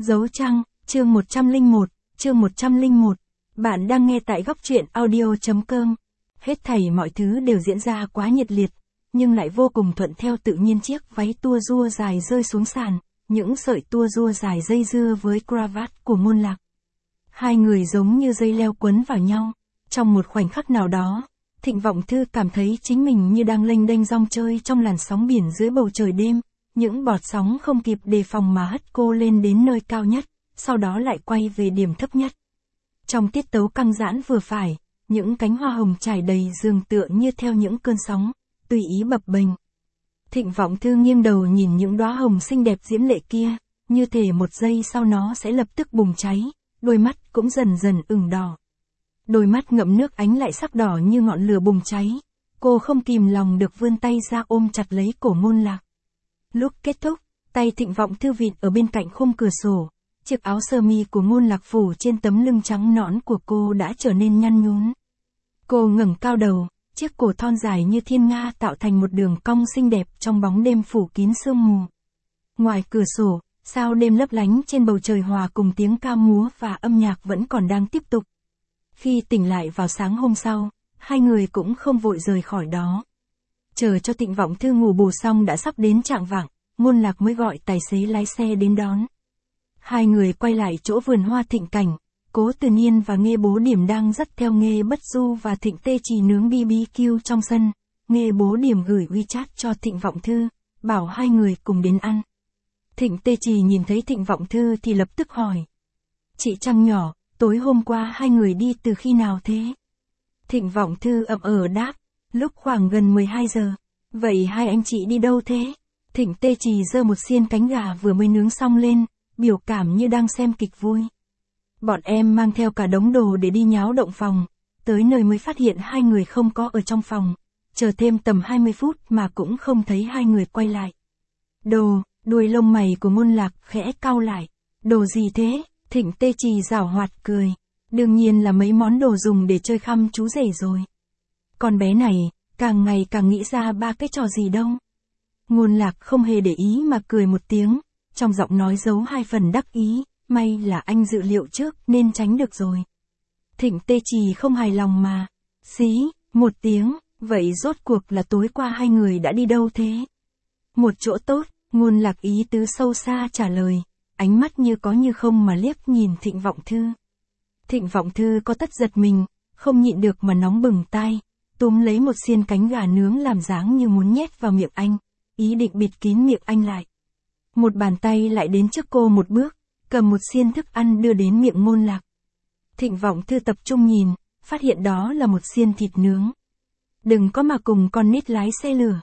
Dấu trăng, chương 101, chương 101. Bạn đang nghe tại góc truyện audio.com. Hết thảy mọi thứ đều diễn ra quá nhiệt liệt, nhưng lại vô cùng thuận theo tự nhiên. Chiếc váy tua rua dài rơi xuống sàn, những sợi tua rua dài dây dưa với cravat của Ngôn Lạc. Hai người giống như dây leo quấn vào nhau. Trong một khoảnh khắc nào đó, Thịnh Vọng Thư cảm thấy chính mình như đang lênh đênh dong chơi trong làn sóng biển dưới bầu trời đêm. Những bọt sóng không kịp đề phòng mà hất cô lên đến nơi cao nhất, sau đó lại quay về điểm thấp nhất. Trong tiết tấu căng giãn vừa phải, những cánh hoa hồng trải đầy giường tựa như theo những cơn sóng, tùy ý bập bềnh. Thịnh Vọng Thư nghiêng đầu nhìn những đóa hồng xinh đẹp diễm lệ kia, như thể một giây sau nó sẽ lập tức bùng cháy, đôi mắt cũng dần dần ửng đỏ. Đôi mắt ngậm nước ánh lại sắc đỏ như ngọn lửa bùng cháy. Cô không kìm lòng được vươn tay ra ôm chặt lấy cổ Ngôn Lạc. Lúc kết thúc, tay Thịnh Vọng Thư vịn ở bên cạnh khung cửa sổ, chiếc áo sơ mi của Ngôn Lạc phủ trên tấm lưng trắng nõn của cô đã trở nên nhăn nhúm. Cô ngẩng cao đầu, chiếc cổ thon dài như thiên nga tạo thành một đường cong xinh đẹp trong bóng đêm phủ kín sương mù. Ngoài cửa sổ, sao đêm lấp lánh trên bầu trời hòa cùng tiếng ca múa và âm nhạc vẫn còn đang tiếp tục. Khi tỉnh lại vào sáng hôm sau, hai người cũng không vội rời khỏi đó. Chờ cho Thịnh Vọng Thư ngủ bù xong đã sắp đến chạng vạng, Ngôn Lạc mới gọi tài xế lái xe đến đón. Hai người quay lại chỗ vườn hoa Thịnh Cảnh, Cố Từ Niên và Nghê Bố Điểm đang dắt theo Nghê Bất Du và Thịnh Tê Trì nướng BBQ trong sân. Nghê Bố Điểm gửi WeChat cho Thịnh Vọng Thư, bảo hai người cùng đến ăn. Thịnh Tê Trì nhìn thấy Thịnh Vọng Thư thì lập tức hỏi. Chị Trăng nhỏ, tối hôm qua hai người đi từ khi nào thế? Thịnh Vọng Thư ậm đáp, lúc khoảng gần 12 giờ. Vậy hai anh chị đi đâu thế? Thịnh Tê Trì giơ một xiên cánh gà vừa mới nướng xong lên, biểu cảm như đang xem kịch vui. Bọn em mang theo cả đống đồ để đi nháo động phòng, tới nơi mới phát hiện hai người không có ở trong phòng, chờ thêm tầm 20 phút mà cũng không thấy hai người quay lại. Đồ, đuôi lông mày của Ngôn Lạc khẽ cau lại. Đồ gì thế? Thịnh Tê Trì giảo hoạt cười. Đương nhiên là mấy món đồ dùng để chơi khăm chú rể rồi. Con bé này, càng ngày càng nghĩ ra ba cái trò gì đâu. Ngôn Lạc không hề để ý mà cười một tiếng, trong giọng nói giấu hai phần đắc ý, may là anh dự liệu trước nên tránh được rồi. Thịnh Tê Trì không hài lòng mà. Xí, một tiếng, vậy rốt cuộc là tối qua hai người đã đi đâu thế? Một chỗ tốt, Ngôn Lạc ý tứ sâu xa trả lời, ánh mắt như có như không mà liếc nhìn Thịnh Vọng Thư. Thịnh Vọng Thư có tất giật mình, không nhịn được mà nóng bừng tai, túm lấy một xiên cánh gà nướng làm dáng như muốn nhét vào miệng anh, ý định bịt kín miệng anh lại. Một bàn tay lại đến trước cô một bước, cầm một xiên thức ăn đưa đến miệng Ngôn Lạc. Thịnh Vọng Thư tập trung nhìn, phát hiện đó là một xiên thịt nướng. Đừng có mà cùng con nít lái xe lửa.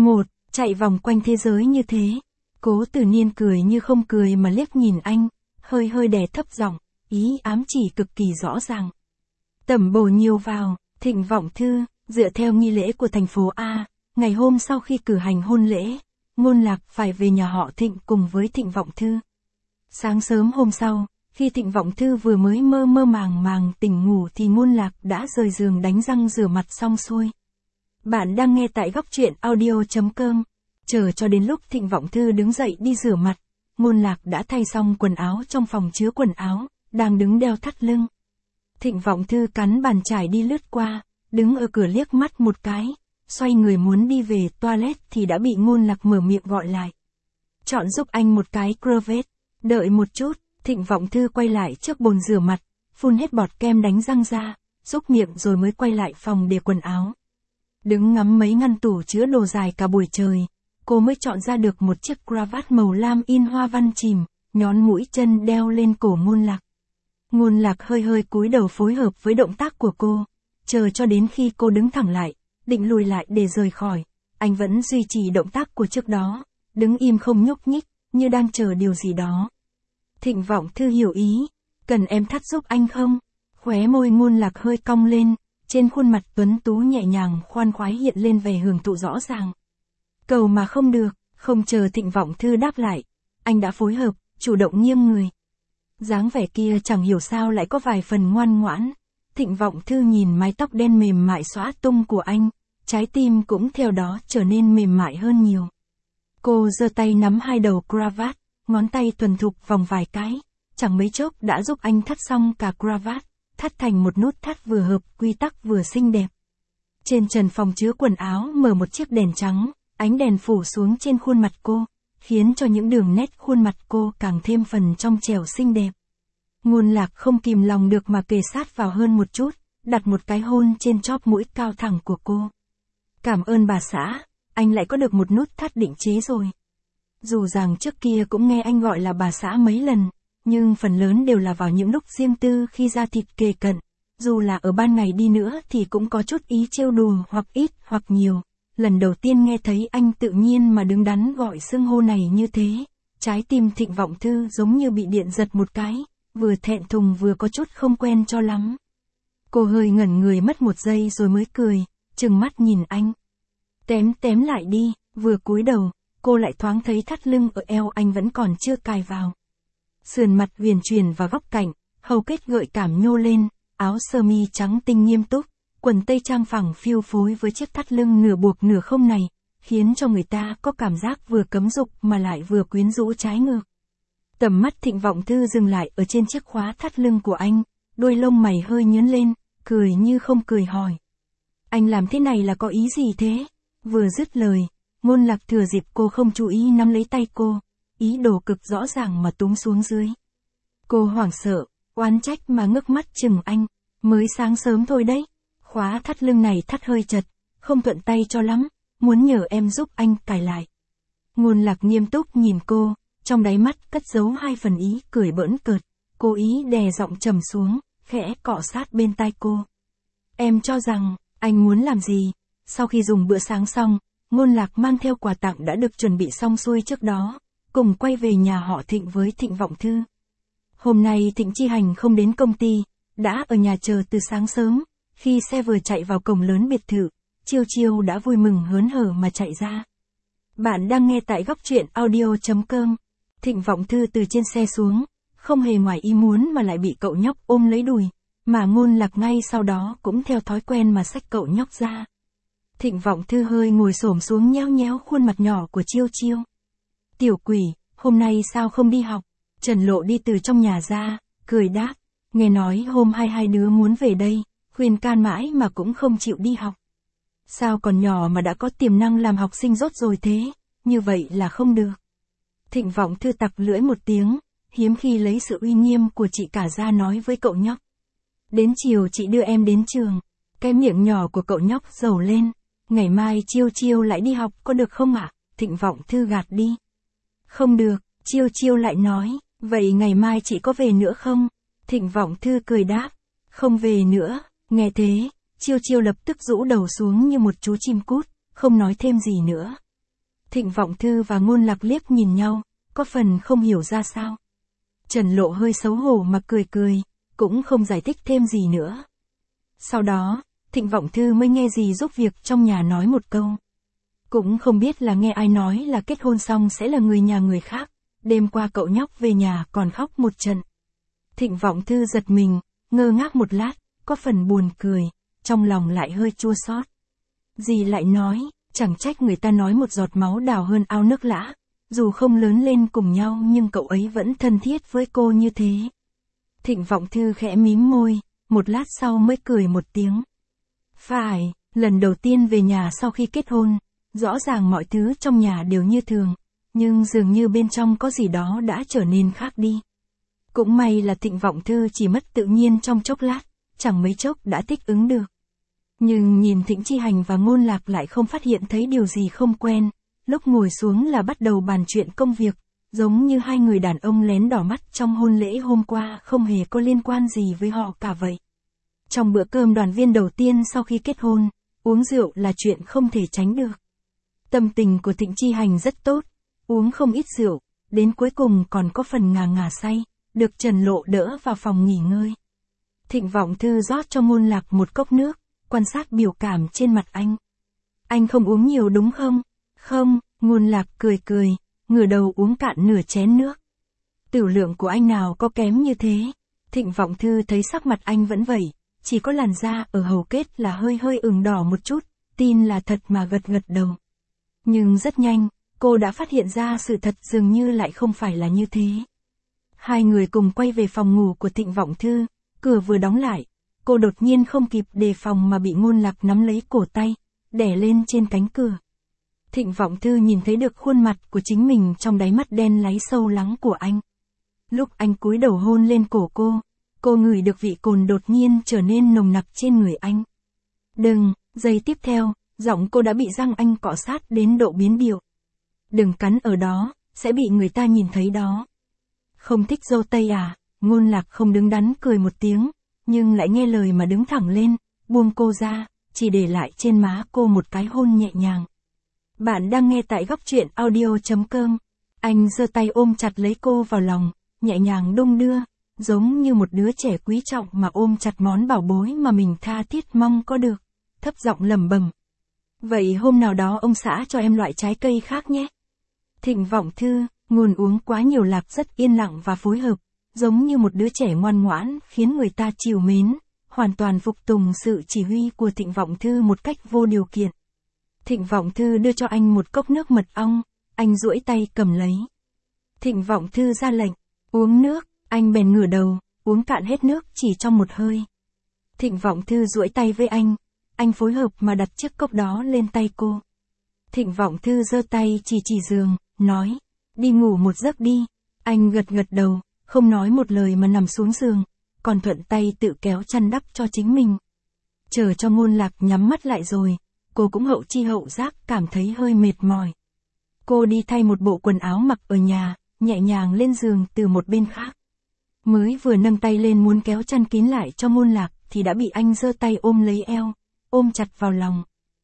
Chạy vòng quanh thế giới như thế. Cố Từ Niên cười như không cười mà liếc nhìn anh, hơi đè thấp giọng, ý ám chỉ cực kỳ rõ ràng. Tẩm bổ nhiều vào. Thịnh Vọng Thư, dựa theo nghi lễ của thành phố A, ngày hôm sau khi cử hành hôn lễ, Ngôn Lạc phải về nhà họ Thịnh cùng với Thịnh Vọng Thư. Sáng sớm hôm sau, khi Thịnh Vọng Thư vừa mới mơ màng tỉnh ngủ thì Ngôn Lạc đã rời giường đánh răng rửa mặt xong xuôi. Bạn đang nghe tại góc truyện audio.com. Chờ cho đến lúc Thịnh Vọng Thư đứng dậy đi rửa mặt, Ngôn Lạc đã thay xong quần áo trong phòng chứa quần áo, đang đứng đeo thắt lưng. Thịnh Vọng Thư cắn bàn chải đi lướt qua, đứng ở cửa liếc mắt một cái, xoay người muốn đi về toilet thì đã bị Ngôn Lạc mở miệng gọi lại. Chọn giúp anh một cái crevette. Đợi một chút, Thịnh Vọng Thư quay lại trước bồn rửa mặt, phun hết bọt kem đánh răng ra, xúc miệng rồi mới quay lại phòng để quần áo. Đứng ngắm mấy ngăn tủ chứa đồ dài cả buổi trời, cô mới chọn ra được một chiếc cravat màu lam in hoa văn chìm, nhón mũi chân đeo lên cổ Ngôn Lạc. Ngôn Lạc hơi cúi đầu phối hợp với động tác của cô, chờ cho đến khi cô đứng thẳng lại, định lùi lại để rời khỏi, anh vẫn duy trì động tác của trước đó, đứng im không nhúc nhích, như đang chờ điều gì đó. Thịnh Vọng Thư hiểu ý, cần em thắt giúp anh không? Khóe môi Ngôn Lạc hơi cong lên, trên khuôn mặt tuấn tú nhẹ nhàng khoan khoái hiện lên vẻ hưởng thụ rõ ràng. Cầu mà không được, không chờ Thịnh Vọng Thư đáp lại, anh đã phối hợp, chủ động nghiêng người. Dáng vẻ kia chẳng hiểu sao lại có vài phần ngoan ngoãn. Thịnh Vọng Thư nhìn mái tóc đen mềm mại xõa tung của anh, trái tim cũng theo đó trở nên mềm mại hơn nhiều. Cô giơ tay nắm hai đầu cravat, ngón tay thuần thục vòng vài cái, chẳng mấy chốc đã giúp anh thắt xong cả cravat, thắt thành một nút thắt vừa hợp quy tắc vừa xinh đẹp. Trên trần phòng chứa quần áo mở một chiếc đèn trắng, ánh đèn phủ xuống trên khuôn mặt cô, khiến cho những đường nét khuôn mặt cô càng thêm phần trong trẻo xinh đẹp. Ngôn Lạc không kìm lòng được mà kề sát vào hơn một chút, đặt một cái hôn trên chóp mũi cao thẳng của cô. Cảm ơn bà xã, anh lại có được một nút thắt định chế rồi. Dù rằng trước kia cũng nghe anh gọi là bà xã mấy lần, nhưng phần lớn đều là vào những lúc riêng tư khi da thịt kề cận. Dù là ở ban ngày đi nữa thì cũng có chút ý trêu đùa hoặc ít hoặc nhiều. Lần đầu tiên nghe thấy anh tự nhiên mà đứng đắn gọi xưng hô này như thế, trái tim Thịnh Vọng Thư giống như bị điện giật một cái, vừa thẹn thùng vừa có chút không quen cho lắm. Cô hơi ngẩn người mất một giây rồi mới cười, trừng mắt nhìn anh. Tém lại đi, vừa cúi đầu, cô lại thoáng thấy thắt lưng ở eo anh vẫn còn chưa cài vào. Sườn mặt huyền chuyển vào góc cạnh, hầu kết gợi cảm nhô lên, áo sơ mi trắng tinh nghiêm túc, quần tây trang phẳng phiu phối với chiếc thắt lưng nửa buộc nửa không này, khiến cho người ta có cảm giác vừa cấm dục mà lại vừa quyến rũ trái ngược. Tầm mắt Thịnh Vọng Thư dừng lại ở trên chiếc khóa thắt lưng của anh, đôi lông mày hơi nhướng lên, cười như không cười hỏi. Anh làm thế này là có ý gì thế? Vừa dứt lời, Ngôn Lạc thừa dịp cô không chú ý nắm lấy tay cô, ý đồ cực rõ ràng mà túm xuống dưới. Cô hoảng sợ, oán trách mà ngước mắt chừng anh, mới sáng sớm thôi đấy. Khóa thắt lưng này thắt hơi chật, không thuận tay cho lắm, muốn nhờ em giúp anh cài lại. Ngôn Lạc nghiêm túc nhìn cô, trong đáy mắt cất giấu hai phần ý cười bỡn cợt, cố ý đè giọng trầm xuống, khẽ cọ sát bên tai cô. Em cho rằng, anh muốn làm gì? Sau khi dùng bữa sáng xong, Ngôn Lạc mang theo quà tặng đã được chuẩn bị xong xuôi trước đó, cùng quay về nhà họ Thịnh với Thịnh Vọng Thư. Hôm nay Thịnh Chi Hành không đến công ty, đã ở nhà chờ từ sáng sớm, khi xe vừa chạy vào cổng lớn biệt thự, Chiêu Chiêu đã vui mừng hớn hở mà chạy ra. Bạn đang nghe tại góc truyện audio.com. Thịnh Vọng Thư từ trên xe xuống, không hề ngoài ý muốn mà lại bị cậu nhóc ôm lấy đùi, mà Ngôn Lạc ngay sau đó cũng theo thói quen mà xách cậu nhóc ra. Thịnh Vọng Thư hơi ngồi xổm xuống nhéo nhéo khuôn mặt nhỏ của Chiêu Chiêu. Tiểu quỷ, hôm nay sao không đi học? Trần Lộ đi từ trong nhà ra, cười đáp, nghe nói hôm hai đứa muốn về đây, khuyên can mãi mà cũng không chịu đi học. Sao còn nhỏ mà đã có tiềm năng làm học sinh rốt rồi thế, như vậy là không được. Thịnh Vọng Thư tặc lưỡi một tiếng, hiếm khi lấy sự uy nghiêm của chị cả ra nói với cậu nhóc. Đến chiều chị đưa em đến trường. Cái miệng nhỏ của cậu nhóc rầu lên. Ngày mai Chiêu Chiêu lại đi học có được không ạ? Thịnh Vọng Thư gạt đi. Không được, Chiêu Chiêu lại nói, vậy ngày mai chị có về nữa không? Thịnh Vọng Thư cười đáp, không về nữa. Nghe thế, Chiêu Chiêu lập tức rũ đầu xuống như một chú chim cút, không nói thêm gì nữa. Thịnh Vọng Thư và Ngôn Lạc liếc nhìn nhau, có phần không hiểu ra sao. Trần Lộ hơi xấu hổ mà cười, cũng không giải thích thêm gì nữa. Sau đó, Thịnh Vọng Thư mới nghe dì giúp việc trong nhà nói một câu. Cũng không biết là nghe ai nói là kết hôn xong sẽ là người nhà người khác, đêm qua cậu nhóc về nhà còn khóc một trận. Thịnh Vọng Thư giật mình, ngơ ngác một lát, có phần buồn cười, trong lòng lại hơi chua xót. Dì lại nói, chẳng trách người ta nói một giọt máu đào hơn ao nước lã, dù không lớn lên cùng nhau nhưng cậu ấy vẫn thân thiết với cô như thế. Thịnh Vọng Thư khẽ mím môi, một lát sau mới cười một tiếng. Phải, lần đầu tiên về nhà sau khi kết hôn, rõ ràng mọi thứ trong nhà đều như thường, nhưng dường như bên trong có gì đó đã trở nên khác đi. Cũng may là Thịnh Vọng Thư chỉ mất tự nhiên trong chốc lát, chẳng mấy chốc đã thích ứng được. Nhưng nhìn Thịnh Chi Hành và Ngôn Lạc lại không phát hiện thấy điều gì không quen, lúc ngồi xuống là bắt đầu bàn chuyện công việc, giống như hai người đàn ông lén đỏ mắt trong hôn lễ hôm qua không hề có liên quan gì với họ cả vậy. Trong bữa cơm đoàn viên đầu tiên sau khi kết hôn, uống rượu là chuyện không thể tránh được. Tâm tình của Thịnh Chi Hành rất tốt, uống không ít rượu, đến cuối cùng còn có phần ngà say, được Trần Lộ đỡ vào phòng nghỉ ngơi. Thịnh Vọng Thư rót cho Ngôn Lạc một cốc nước, quan sát biểu cảm trên mặt anh. Anh không uống nhiều đúng không? Không, Ngôn Lạc cười, ngửa đầu uống cạn nửa chén nước. Tiểu lượng của anh nào có kém như thế? Thịnh Vọng Thư thấy sắc mặt anh vẫn vậy, chỉ có làn da ở hầu kết là hơi ửng đỏ một chút, tin là thật mà gật đầu. Nhưng rất nhanh, cô đã phát hiện ra sự thật dường như lại không phải là như thế. Hai người cùng quay về phòng ngủ của Thịnh Vọng Thư, cửa vừa đóng lại, cô đột nhiên không kịp đề phòng mà bị Ngôn Lạc nắm lấy cổ tay, đè lên trên cánh cửa. Thịnh Vọng Thư nhìn thấy được khuôn mặt của chính mình trong đáy mắt đen láy sâu lắng của anh. Lúc anh cúi đầu hôn lên cổ cô ngửi được vị cồn đột nhiên trở nên nồng nặc trên người anh. Đừng, giây tiếp theo, giọng cô đã bị răng anh cọ sát đến độ biến điệu. Đừng cắn ở đó, sẽ bị người ta nhìn thấy đó. Không thích dâu tây à? Ngôn Lạc không đứng đắn cười một tiếng, nhưng lại nghe lời mà đứng thẳng lên, buông cô ra, chỉ để lại trên má cô một cái hôn nhẹ nhàng. Bạn đang nghe tại góc truyện audio.com. Anh giơ tay ôm chặt lấy cô vào lòng, nhẹ nhàng đung đưa, giống như một đứa trẻ quý trọng mà ôm chặt món bảo bối mà mình tha thiết mong có được, thấp giọng lẩm bẩm. Vậy hôm nào đó ông xã cho em loại trái cây khác nhé. Thịnh Vọng Thư, nguồn uống quá nhiều Lạc rất yên lặng và phối hợp, giống như một đứa trẻ ngoan ngoãn, khiến người ta trìu mến, hoàn toàn phục tùng sự chỉ huy của Thịnh Vọng Thư một cách vô điều kiện. Thịnh Vọng Thư đưa cho anh một cốc nước mật ong, anh duỗi tay cầm lấy. Thịnh Vọng Thư ra lệnh, uống nước, anh bèn ngửa đầu, uống cạn hết nước chỉ trong một hơi. Thịnh Vọng Thư duỗi tay với anh phối hợp mà đặt chiếc cốc đó lên tay cô. Thịnh Vọng Thư giơ tay chỉ giường, nói, đi ngủ một giấc đi. Anh gật đầu, không nói một lời mà nằm xuống giường, còn thuận tay tự kéo chăn đắp cho chính mình. Chờ cho Ngôn Lạc nhắm mắt lại rồi, cô cũng hậu chi hậu giác cảm thấy hơi mệt mỏi. Cô đi thay một bộ quần áo mặc ở nhà, nhẹ nhàng lên giường từ một bên khác. Mới vừa nâng tay lên muốn kéo chăn kín lại cho Ngôn Lạc thì đã bị anh giơ tay ôm lấy eo, ôm chặt vào lòng.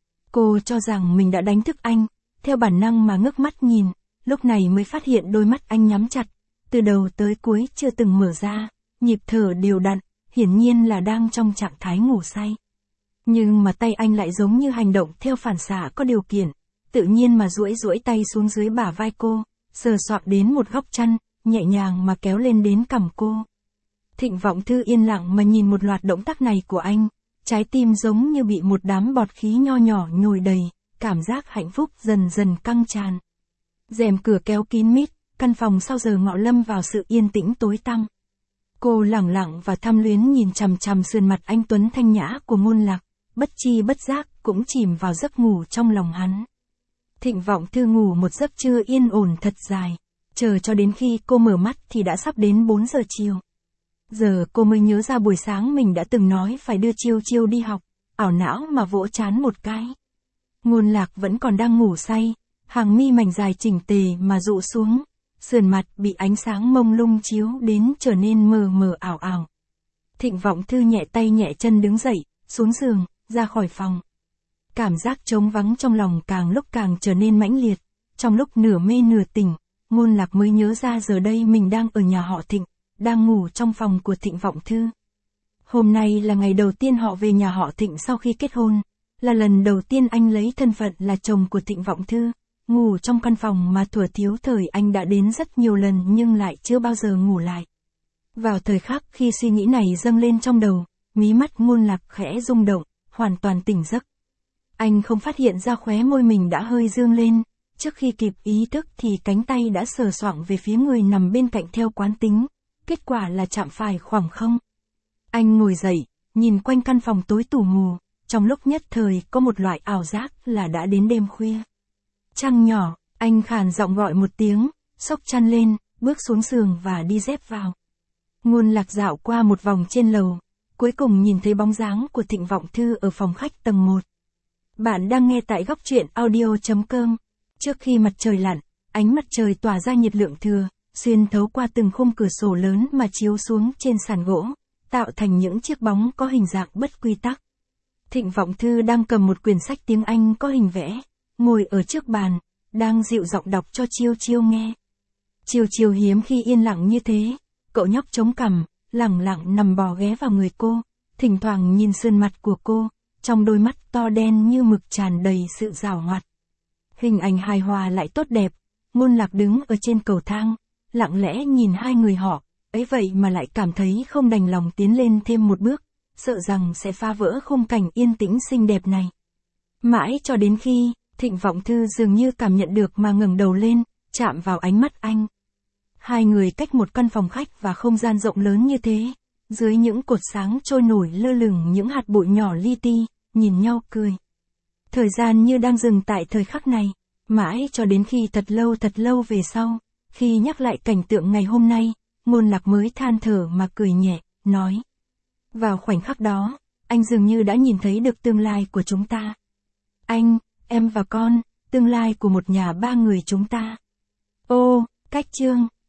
Cô cho rằng mình đã đánh thức anh, theo bản năng mà ngước mắt nhìn, lúc này mới phát hiện đôi mắt anh nhắm chặt, từ đầu tới cuối chưa từng mở ra, nhịp thở đều đặn, hiển nhiên là đang trong trạng thái ngủ say. Nhưng mà tay anh lại giống như hành động theo phản xạ có điều kiện, tự nhiên mà duỗi tay xuống dưới bả vai cô, sờ soạng đến một góc chăn, nhẹ nhàng mà kéo lên đến cằm cô. Thịnh Vọng Thư yên lặng mà nhìn một loạt động tác này của anh, trái tim giống như bị một đám bọt khí nho nhỏ nhồi đầy, cảm giác hạnh phúc dần dần căng tràn. Rèm cửa kéo kín mít, căn phòng sau giờ ngọ lâm vào sự yên tĩnh tối tăm. Cô lẳng lặng và tham luyến nhìn chằm chằm sườn mặt anh tuấn thanh nhã của Ngôn Lạc, bất chi bất giác cũng chìm vào giấc ngủ trong lòng hắn. Thịnh Vọng Thư ngủ một giấc trưa yên ổn thật dài, chờ cho đến khi cô mở mắt thì đã sắp đến 4 giờ chiều. Giờ cô mới nhớ ra buổi sáng mình đã từng nói phải đưa Chiêu đi học, ảo não mà vỗ trán một cái. Ngôn Lạc vẫn còn đang ngủ say, hàng mi mảnh dài chỉnh tề mà rụ xuống, sườn mặt bị ánh sáng mông lung chiếu đến trở nên mờ mờ ảo ảo. Thịnh Vọng Thư nhẹ tay nhẹ chân đứng dậy, xuống giường, ra khỏi phòng. Cảm giác trống vắng trong lòng càng lúc càng trở nên mãnh liệt, trong lúc nửa mê nửa tỉnh, Ngôn Lạc mới nhớ ra giờ đây mình đang ở nhà họ Thịnh, đang ngủ trong phòng của Thịnh Vọng Thư. Hôm nay là ngày đầu tiên họ về nhà họ Thịnh sau khi kết hôn, là lần đầu tiên anh lấy thân phận là chồng của Thịnh Vọng Thư, ngủ trong căn phòng mà thuở thiếu thời anh đã đến rất nhiều lần nhưng lại chưa bao giờ ngủ lại. Vào thời khắc khi suy nghĩ này dâng lên trong đầu, mí mắt Ngôn Lạc khẽ rung động, hoàn toàn tỉnh giấc. Anh không phát hiện ra khóe môi mình đã hơi dương lên, trước khi kịp ý thức thì cánh tay đã sờ soạng về phía người nằm bên cạnh theo quán tính, kết quả là chạm phải khoảng không. Anh ngồi dậy, nhìn quanh căn phòng tối tù mù, trong lúc nhất thời có một loại ảo giác là đã đến đêm khuya. Trăng nhỏ, anh khàn giọng gọi một tiếng, xốc chăn lên, bước xuống giường và đi dép vào. Ngôn Lạc dạo qua một vòng trên lầu, cuối cùng nhìn thấy bóng dáng của Thịnh Vọng Thư ở phòng khách tầng 1. Bạn đang nghe tại góc truyện audio.com. Trước khi mặt trời lặn, ánh mặt trời tỏa ra nhiệt lượng thừa, xuyên thấu qua từng khung cửa sổ lớn mà chiếu xuống trên sàn gỗ, tạo thành những chiếc bóng có hình dạng bất quy tắc. Thịnh Vọng Thư đang cầm một quyển sách tiếng Anh có hình vẽ, ngồi ở trước bàn, đang dịu giọng đọc cho Chiêu nghe. Chiêu hiếm khi yên lặng như thế, cậu nhóc chống cằm, lẳng lặng nằm bò ghé vào người cô, thỉnh thoảng nhìn sườn mặt của cô, trong đôi mắt to đen như mực tràn đầy sự giảo hoạt. Hình ảnh hài hòa lại tốt đẹp, Ngôn Lạc đứng ở trên cầu thang, lặng lẽ nhìn hai người họ, ấy vậy mà lại cảm thấy không đành lòng tiến lên thêm một bước, sợ rằng sẽ phá vỡ khung cảnh yên tĩnh xinh đẹp này. Mãi cho đến khi, Thịnh Vọng Thư dường như cảm nhận được mà ngẩng đầu lên, chạm vào ánh mắt anh. Hai người cách một căn phòng khách và không gian rộng lớn như thế. Dưới những cột sáng trôi nổi lơ lửng những hạt bụi nhỏ li ti, nhìn nhau cười. Thời gian như đang dừng tại thời khắc này, mãi cho đến khi thật lâu về sau, khi nhắc lại cảnh tượng ngày hôm nay, Ngôn Lạc mới than thở mà cười nhẹ, nói. Vào khoảnh khắc đó, anh dường như đã nhìn thấy được tương lai của chúng ta. Anh, em và con, tương lai của một nhà ba người chúng ta. Ô, cách chương.